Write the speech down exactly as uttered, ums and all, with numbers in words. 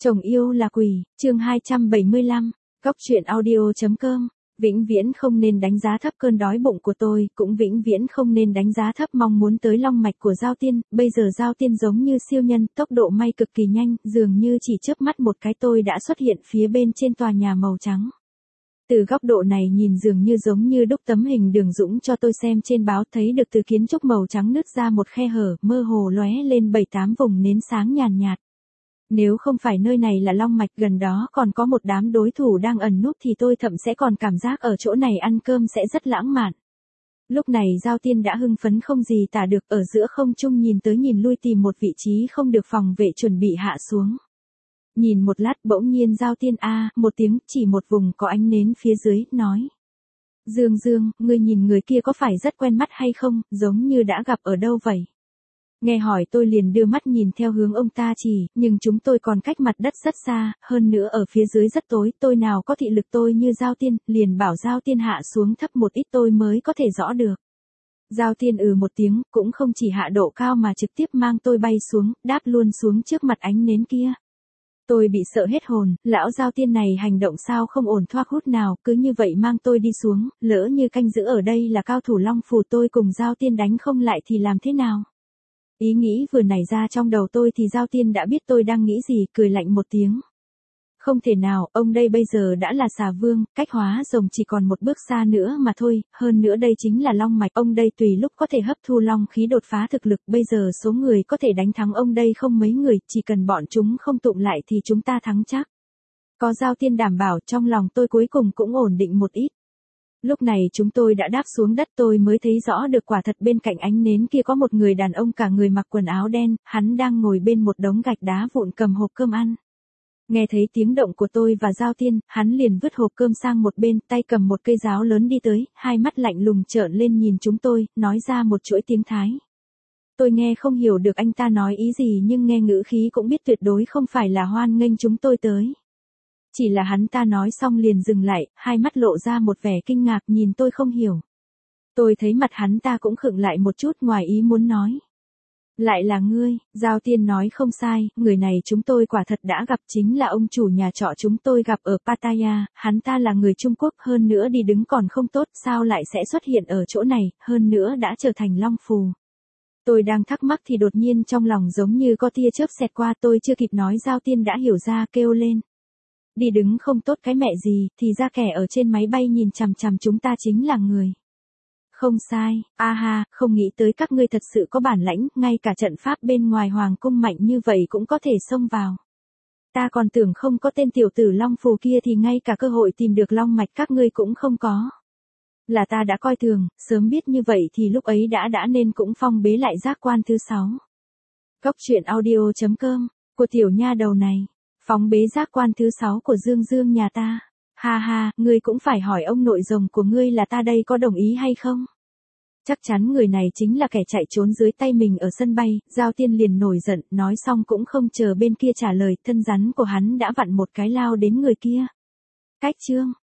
Chồng yêu là quỷ, chương hai trăm bảy mươi lăm, Góc truyện audio.com, vĩnh viễn không nên đánh giá thấp cơn đói bụng của tôi, cũng vĩnh viễn không nên đánh giá thấp mong muốn tới long mạch của Giao Tiên, bây giờ Giao Tiên giống như siêu nhân, tốc độ may cực kỳ nhanh, dường như chỉ chớp mắt một cái tôi đã xuất hiện phía bên trên tòa nhà màu trắng. Từ góc độ này nhìn dường như giống như đúc tấm hình Đường Dũng cho tôi xem trên báo, thấy được từ kiến trúc màu trắng nứt ra một khe hở, mơ hồ lóe lên bảy tám vùng nến sáng nhàn nhạt. Nếu không phải nơi này là long mạch, gần đó còn có một đám đối thủ đang ẩn núp thì tôi thậm sẽ còn cảm giác ở chỗ này ăn cơm sẽ rất lãng mạn. Lúc này Giao Tiên đã hưng phấn không gì tả được, ở giữa không trung nhìn tới nhìn lui tìm một vị trí không được phòng vệ chuẩn bị hạ xuống. Nhìn một lát bỗng nhiên Giao Tiên a một tiếng, chỉ một vùng có ánh nến phía dưới, nói. Dương Dương, ngươi nhìn người kia có phải rất quen mắt hay không, giống như đã gặp ở đâu vậy? Nghe hỏi tôi liền đưa mắt nhìn theo hướng ông ta chỉ, nhưng chúng tôi còn cách mặt đất rất xa, hơn nữa ở phía dưới rất tối, tôi nào có thị lực tôi như Giao Tiên, liền bảo Giao Tiên hạ xuống thấp một ít tôi mới có thể rõ được. Giao Tiên ừ một tiếng, cũng không chỉ hạ độ cao mà trực tiếp mang tôi bay xuống, đáp luôn xuống trước mặt ánh nến kia. Tôi bị sợ hết hồn, lão Giao Tiên này hành động sao không ổn thoát hút nào, cứ như vậy mang tôi đi xuống, lỡ như canh giữ ở đây là cao thủ long phù tôi cùng Giao Tiên đánh không lại thì làm thế nào? Ý nghĩ vừa nảy ra trong đầu tôi thì Giao Tiên đã biết tôi đang nghĩ gì, cười lạnh một tiếng. Không thể nào, ông đây bây giờ đã là xà vương, cách hóa rồng chỉ còn một bước xa nữa mà thôi, hơn nữa đây chính là long mạch, ông đây tùy lúc có thể hấp thu long khí đột phá thực lực, bây giờ số người có thể đánh thắng ông đây không mấy người, chỉ cần bọn chúng không tụng lại thì chúng ta thắng chắc. Có Giao Tiên đảm bảo, trong lòng tôi cuối cùng cũng ổn định một ít. Lúc này chúng tôi đã đáp xuống đất, tôi mới thấy rõ được quả thật bên cạnh ánh nến kia có một người đàn ông cả người mặc quần áo đen, hắn đang ngồi bên một đống gạch đá vụn cầm hộp cơm ăn. Nghe thấy tiếng động của tôi và Giao Tiên, hắn liền vứt hộp cơm sang một bên, tay cầm một cây giáo lớn đi tới, hai mắt lạnh lùng trợn lên nhìn chúng tôi, nói ra một chuỗi tiếng Thái. Tôi nghe không hiểu được anh ta nói ý gì nhưng nghe ngữ khí cũng biết tuyệt đối không phải là hoan nghênh chúng tôi tới. Chỉ là hắn ta nói xong liền dừng lại, hai mắt lộ ra một vẻ kinh ngạc nhìn tôi không hiểu. Tôi thấy mặt hắn ta cũng khựng lại một chút ngoài ý muốn nói. Lại là ngươi, Giao Tiên nói không sai, người này chúng tôi quả thật đã gặp, chính là ông chủ nhà trọ chúng tôi gặp ở Pattaya, hắn ta là người Trung Quốc, hơn nữa đi đứng còn không tốt, sao lại sẽ xuất hiện ở chỗ này, hơn nữa đã trở thành long phù. Tôi đang thắc mắc thì đột nhiên trong lòng giống như có tia chớp xẹt qua, tôi chưa kịp nói Giao Tiên đã hiểu ra kêu lên. Đi đứng không tốt cái mẹ gì, thì ra kẻ ở trên máy bay nhìn chằm chằm chúng ta chính là người. Không sai, a ha, không nghĩ tới các ngươi thật sự có bản lãnh, ngay cả trận pháp bên ngoài hoàng cung mạnh như vậy cũng có thể xông vào. Ta còn tưởng không có tên tiểu tử long phù kia thì ngay cả cơ hội tìm được long mạch các ngươi cũng không có. Là ta đã coi thường, sớm biết như vậy thì lúc ấy đã đã nên cũng phong bế lại giác quan thứ sáu. Góc truyện audio.com, của tiểu nha đầu này. Phóng bế giác quan thứ sáu của Dương Dương nhà ta. Ha ha, ngươi cũng phải hỏi ông nội rồng của ngươi là ta đây có đồng ý hay không? Chắc chắn người này chính là kẻ chạy trốn dưới tay mình ở sân bay, Giao Tiên liền nổi giận, nói xong cũng không chờ bên kia trả lời, thân rắn của hắn đã vặn một cái lao đến người kia. Cách chương,